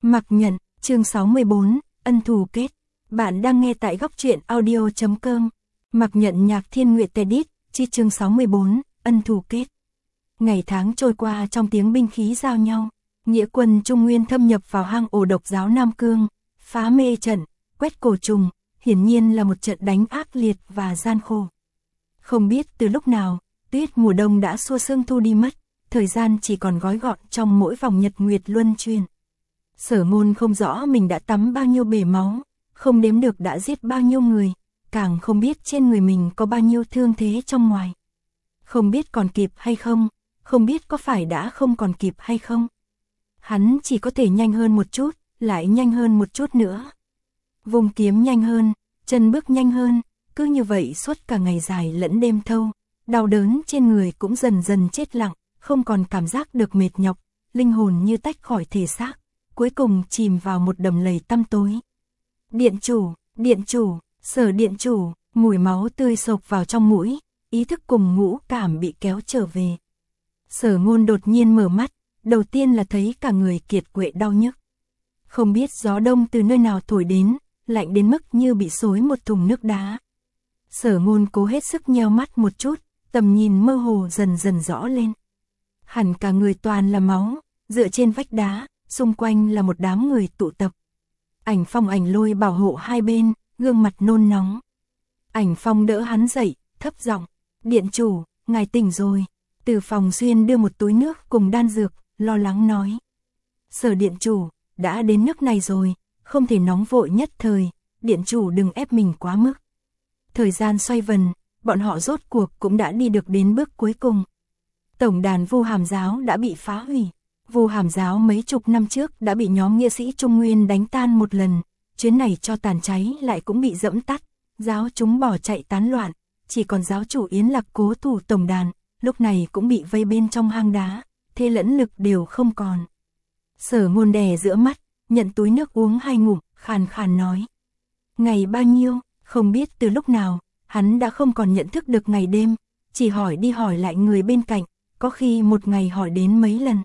Mặc Nhận, chương 64, ân thù kết. Bạn đang nghe tại góc truyện audio.com. Mặc Nhận nhạc Thiên Nguyệt Tedit, chi chương 64, ân thù kết. Ngày tháng trôi qua trong tiếng binh khí giao nhau, nghĩa quân Trung Nguyên thâm nhập vào hang ổ độc giáo Nam Cương, phá mê trận, quét cổ trùng, hiển nhiên là một trận đánh ác liệt và gian khổ. Không biết từ lúc nào, tuyết mùa đông đã xua sương thu đi mất, thời gian chỉ còn gói gọn trong mỗi vòng nhật nguyệt luân chuyển. Sở Ngôn không rõ mình đã tắm bao nhiêu bể máu, không đếm được đã giết bao nhiêu người, càng không biết trên người mình có bao nhiêu thương thế trong ngoài. Không biết còn kịp hay không, không biết có phải đã không còn kịp hay không. Hắn chỉ có thể nhanh hơn một chút, lại nhanh hơn một chút nữa. Vùng kiếm nhanh hơn, chân bước nhanh hơn, cứ như vậy suốt cả ngày dài lẫn đêm thâu, đau đớn trên người cũng dần dần chết lặng, không còn cảm giác được mệt nhọc, linh hồn như tách khỏi thể xác, cuối cùng chìm vào một đầm lầy tăm tối. Điện chủ, Sở điện chủ, mùi máu tươi sộc vào trong mũi, ý thức cùng ngũ cảm bị kéo trở về. Sở Ngôn đột nhiên mở mắt, đầu tiên là thấy cả người kiệt quệ đau nhức. Không biết gió đông từ nơi nào thổi đến, lạnh đến mức như bị xối một thùng nước đá. Sở Ngôn cố hết sức nheo mắt một chút, tầm nhìn mơ hồ dần dần rõ lên. Hẳn cả người toàn là máu, dựa trên vách đá, xung quanh là một đám người tụ tập. Ảnh Phong Ảnh Lôi bảo hộ hai bên, gương mặt nôn nóng. Ảnh Phong đỡ hắn dậy, thấp giọng, "Điện chủ, ngài tỉnh rồi." Từ phòng xuyên đưa một túi nước cùng đan dược, lo lắng nói. "Sở điện chủ, đã đến nước này rồi, không thể nóng vội nhất thời, điện chủ đừng ép mình quá mức." Thời gian xoay vần, bọn họ rốt cuộc cũng đã đi được đến bước cuối cùng. Tổng đàn Vu Hàm giáo đã bị phá hủy. Vu Hàm giáo mấy chục năm trước đã bị nhóm nghĩa sĩ Trung Nguyên đánh tan một lần, chuyến này cho tàn cháy lại cũng bị dẫm tắt, giáo chúng bỏ chạy tán loạn, chỉ còn giáo chủ Yến Lạc cố thủ tổng đàn, lúc này cũng bị vây bên trong hang đá, thế lẫn lực đều không còn. Sở Ngôn đè giữa mắt, nhận túi nước uống hai ngụm, khàn khàn nói. Ngày bao nhiêu, không biết từ lúc nào, hắn đã không còn nhận thức được ngày đêm, chỉ hỏi đi hỏi lại người bên cạnh, có khi một ngày hỏi đến mấy lần.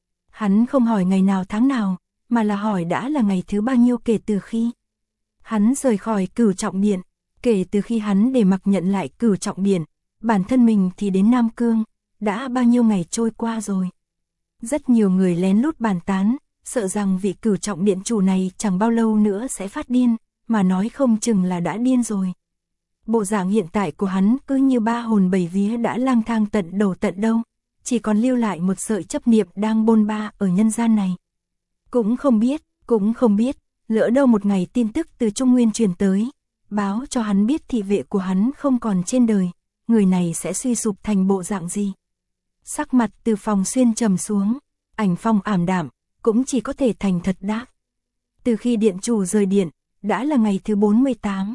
Hắn không hỏi ngày nào tháng nào, mà là hỏi đã là ngày thứ bao nhiêu kể từ khi hắn rời khỏi Cửu Trọng Điện, kể từ khi hắn để Mặc Nhận lại Cửu Trọng Điện, bản thân mình thì đến Nam Cương, đã bao nhiêu ngày trôi qua rồi. Rất nhiều người lén lút bàn tán, sợ rằng vị Cửu Trọng Điện chủ này chẳng bao lâu nữa sẽ phát điên, mà nói không chừng là đã điên rồi. Bộ dạng hiện tại của hắn cứ như ba hồn bảy vía đã lang thang tận đầu tận đâu, chỉ còn lưu lại một sợi chấp niệm đang bôn ba ở nhân gian này. Cũng không biết, lỡ đâu một ngày tin tức từ Trung Nguyên truyền tới, báo cho hắn biết thị vệ của hắn không còn trên đời, người này sẽ suy sụp thành bộ dạng gì. Sắc mặt Từ Phòng Xuyên trầm xuống, Ảnh Phong ảm đạm, cũng chỉ có thể thành thật đáp. Từ khi điện chủ rời điện, đã là ngày thứ 48.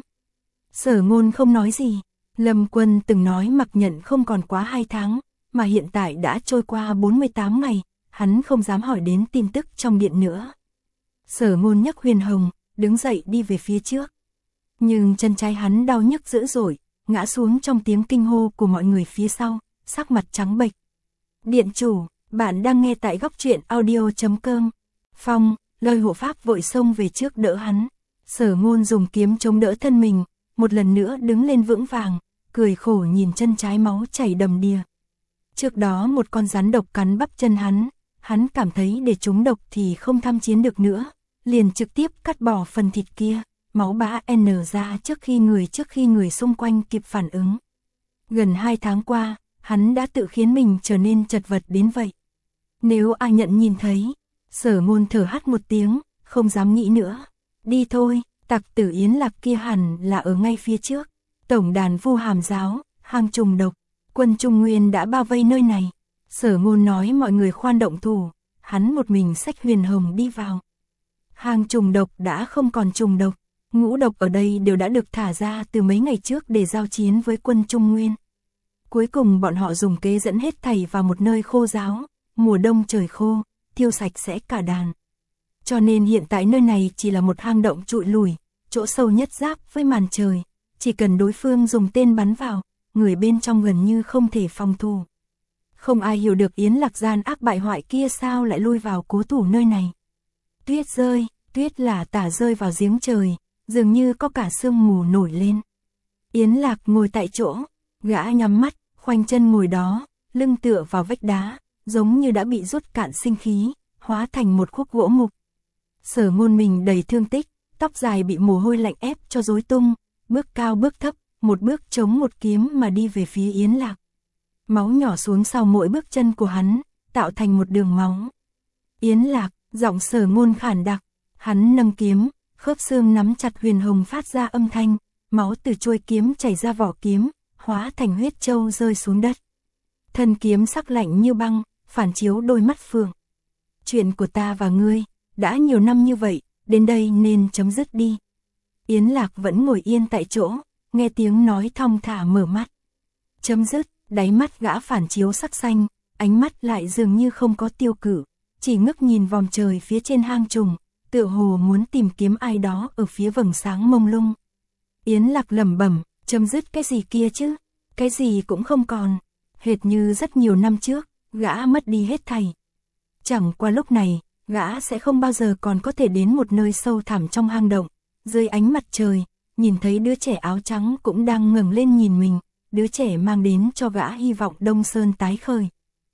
Sở Ngôn không nói gì, Lâm Quân từng nói Mặc Nhận không còn quá 2 tháng, mà hiện tại đã trôi qua 48 ngày, hắn không dám hỏi đến tin tức trong điện nữa. Sở Ngôn nhấc huyền hồng, đứng dậy đi về phía trước. Nhưng chân trái hắn đau nhức dữ dội, ngã xuống trong tiếng kinh hô của mọi người phía sau, sắc mặt trắng bệch. Điện chủ, bạn đang nghe tại góc truyện audio.com. Phong, Lôi hộ pháp vội xông về trước đỡ hắn. Sở Ngôn dùng kiếm chống đỡ thân mình, một lần nữa đứng lên vững vàng, cười khổ nhìn chân trái máu chảy đầm đìa. Trước đó một con rắn độc cắn bắp chân hắn cảm thấy để trúng độc thì không tham chiến được nữa, liền trực tiếp cắt bỏ phần thịt kia, máu bã n ra trước khi người xung quanh kịp phản ứng. Gần 2 tháng qua, hắn đã tự khiến mình trở nên chật vật đến vậy. Nếu ai nhận nhìn thấy, Sở Ngôn thở hắt một tiếng, không dám nghĩ nữa. Đi thôi, tặc tử Yến Lạc kia hẳn là ở ngay phía trước. Tổng đàn Vu Hàm giáo, hang trùng độc, quân Trung Nguyên đã bao vây nơi này. Sở Ngôn nói mọi người khoan động thủ, hắn một mình xách huyền hồng đi vào. Hang trùng độc đã không còn trùng độc, ngũ độc ở đây đều đã được thả ra từ mấy ngày trước để giao chiến với quân Trung Nguyên. Cuối cùng bọn họ dùng kế dẫn hết thảy vào một nơi khô ráo, mùa đông trời khô, thiêu sạch sẽ cả đàn. Cho nên hiện tại nơi này chỉ là một hang động trụi lùi, chỗ sâu nhất giáp với màn trời, chỉ cần đối phương dùng tên bắn vào, người bên trong gần như không thể phòng thủ. Không ai hiểu được Yến Lạc gian ác bại hoại kia sao lại lui vào cố thủ nơi này. Tuyết rơi, tuyết là tả rơi vào giếng trời, dường như có cả sương mù nổi lên. Yến Lạc ngồi tại chỗ, gã nhắm mắt, khoanh chân ngồi đó, lưng tựa vào vách đá, giống như đã bị rút cạn sinh khí, hóa thành một khúc gỗ mục. Sở Ngôn mình đầy thương tích, tóc dài bị mồ hôi lạnh ép cho rối tung, bước cao bước thấp, một bước chống một kiếm mà đi về phía Yến Lạc. Máu nhỏ xuống sau mỗi bước chân của hắn, tạo thành một đường máu. Yến Lạc, giọng Sở Ngôn khản đặc, hắn nâng kiếm, khớp xương nắm chặt huyền hồng phát ra âm thanh, máu từ chuôi kiếm chảy ra vỏ kiếm, hóa thành huyết châu rơi xuống đất. Thân kiếm sắc lạnh như băng, phản chiếu đôi mắt Phượng. Chuyện của ta và ngươi, đã nhiều năm như vậy, đến đây nên chấm dứt đi. Yến Lạc vẫn ngồi yên tại chỗ, nghe tiếng nói thong thả mở mắt. Chấm dứt, đáy mắt gã phản chiếu sắc xanh, ánh mắt lại dường như không có tiêu cự, chỉ ngước nhìn vòm trời phía trên hang trùng, tựa hồ muốn tìm kiếm ai đó ở phía vầng sáng mông lung. Yến Lạc lẩm bẩm, chấm dứt cái gì kia chứ, cái gì cũng không còn, hệt như rất nhiều năm trước, gã mất đi hết thảy. Chẳng qua lúc này, gã sẽ không bao giờ còn có thể đến một nơi sâu thẳm trong hang động, dưới ánh mặt trời, nhìn thấy đứa trẻ áo trắng cũng đang ngẩng lên nhìn mình, đứa trẻ mang đến cho gã hy vọng Đông Sơn tái khởi.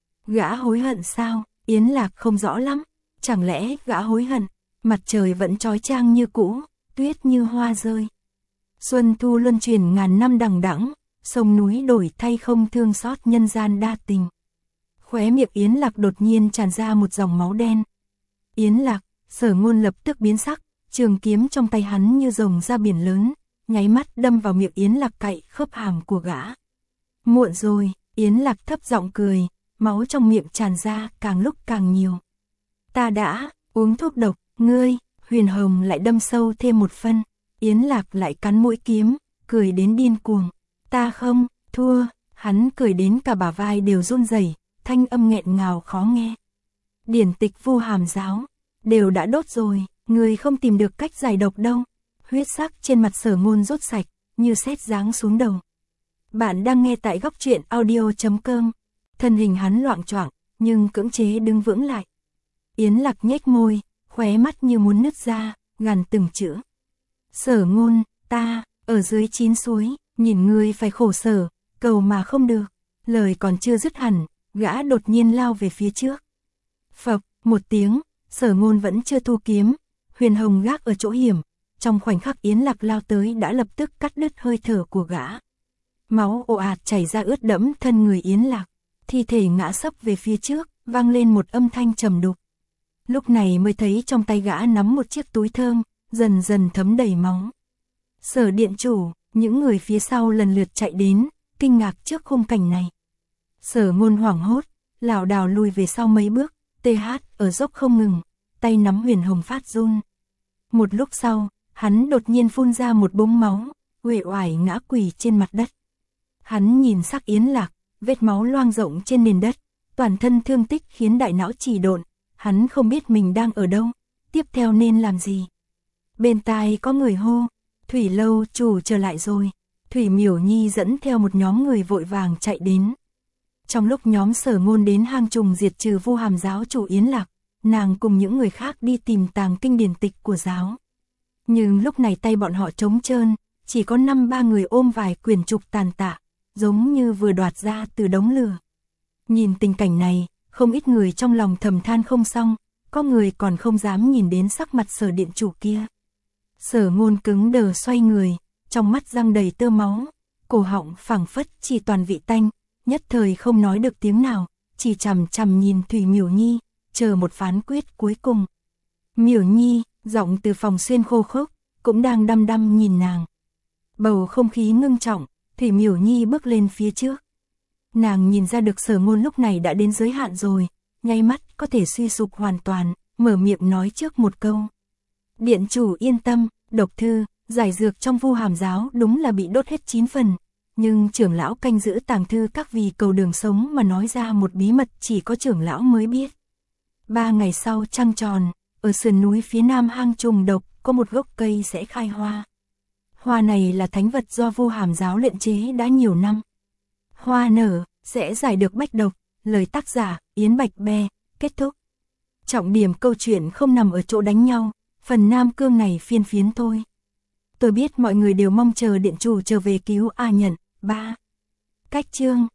Gã hối hận sao? Yến Lạc không rõ lắm, chẳng lẽ gã hối hận, mặt trời vẫn chói chang như cũ, tuyết như hoa rơi. Xuân thu luân chuyển ngàn năm đằng đẵng, sông núi đổi thay không thương xót nhân gian đa tình. Khóe miệng Yến Lạc đột nhiên tràn ra một dòng máu đen. Yến Lạc, Sở Ngôn lập tức biến sắc, trường kiếm trong tay hắn như rồng ra biển lớn, nháy mắt đâm vào miệng Yến Lạc cạy khớp hàm của gã. Muộn rồi, Yến Lạc thấp giọng cười, máu trong miệng tràn ra càng lúc càng nhiều. Ta đã uống thuốc độc, ngươi, huyền hồng lại đâm sâu thêm một phân. Yến Lạc lại cắn mũi kiếm, cười đến điên cuồng. Ta không, thua, hắn cười đến cả bả vai đều run rẩy, thanh âm nghẹn ngào khó nghe. Điển tịch Vu Hàm giáo, đều đã đốt rồi, người không tìm được cách giải độc đâu. Huyết sắc trên mặt Sở Ngôn rốt sạch, như sét giáng xuống đầu. Bạn đang nghe tại góc truyện audio.com. Thân hình hắn loạng choạng, nhưng cưỡng chế đứng vững lại. Yến Lạc nhếch môi, khóe mắt như muốn nứt ra, gằn từng chữ. Sở Ngôn, ta, ở dưới 9 suối, nhìn ngươi phải khổ sở, cầu mà không được. Lời còn chưa dứt hẳn, gã đột nhiên lao về phía trước. Phập, một tiếng, Sở Ngôn vẫn chưa thu kiếm, huyền hồng gác ở chỗ hiểm. Trong khoảnh khắc Yến Lạc lao tới đã lập tức cắt đứt hơi thở của gã. Máu ồ ạt chảy ra ướt đẫm thân người Yến Lạc, thi thể ngã sấp về phía trước, vang lên một âm thanh trầm đục. Lúc này mới thấy trong tay gã nắm một chiếc túi thơm, dần dần thấm đầy máu. Sở điện chủ, những người phía sau lần lượt chạy đến, kinh ngạc trước khung cảnh này. Sở Ngôn hoảng hốt, lảo đảo lùi về sau mấy bước, TH ở dốc không ngừng, tay nắm huyền hồng phát run. Một lúc sau, hắn đột nhiên phun ra một búng máu, uể oải ngã quỳ trên mặt đất. Hắn nhìn sắc Yến Lạc, vết máu loang rộng trên nền đất, toàn thân thương tích khiến đại não trì độn, hắn không biết mình đang ở đâu, tiếp theo nên làm gì. Bên tai có người hô, Thủy lâu chủ trở lại rồi. Thủy Miểu Nhi dẫn theo một nhóm người vội vàng chạy đến. Trong lúc nhóm Sở Ngôn đến hang trùng diệt trừ Vu Hàm giáo chủ Yến Lạc, nàng cùng những người khác đi tìm tàng kinh điển tịch của giáo. Nhưng lúc này tay bọn họ trống trơn, chỉ có 5-3 người ôm vài quyển trục tàn tạ, giống như vừa đoạt ra từ đống lửa. Nhìn tình cảnh này, không ít người trong lòng thầm than không xong, có người còn không dám nhìn đến sắc mặt Sở điện chủ kia. Sở Ngôn cứng đờ xoay người, trong mắt răng đầy tơ máu, cổ họng phảng phất chỉ toàn vị tanh, nhất thời không nói được tiếng nào, chỉ chằm chằm nhìn Thủy Miểu Nhi, chờ một phán quyết cuối cùng. Miểu Nhi, giọng từ phòng xuyên khô khốc, cũng đang đăm đăm nhìn nàng. Bầu không khí ngưng trọng, Thủy Miểu Nhi bước lên phía trước. Nàng nhìn ra được Sở Ngôn lúc này đã đến giới hạn rồi, nháy mắt có thể suy sụp hoàn toàn, mở miệng nói trước một câu. Điện chủ yên tâm, độc thư, giải dược trong Vu Hàm giáo đúng là bị đốt hết 9 phần, nhưng trưởng lão canh giữ tàng thư các vì cầu đường sống mà nói ra một bí mật chỉ có trưởng lão mới biết. 3 ngày sau trăng tròn, ở sườn núi phía nam hang trùng độc có một gốc cây sẽ khai hoa. Hoa này là thánh vật do Vu Hàm giáo luyện chế đã nhiều năm. Hoa nở, sẽ giải được bách độc, lời tác giả Yến Bạch Be, kết thúc. Trọng điểm câu chuyện không nằm ở chỗ đánh nhau, phần Nam Cương này phiên phiến thôi. Tôi biết mọi người đều mong chờ điện chủ trở về cứu A Nhận. 3. Cách chương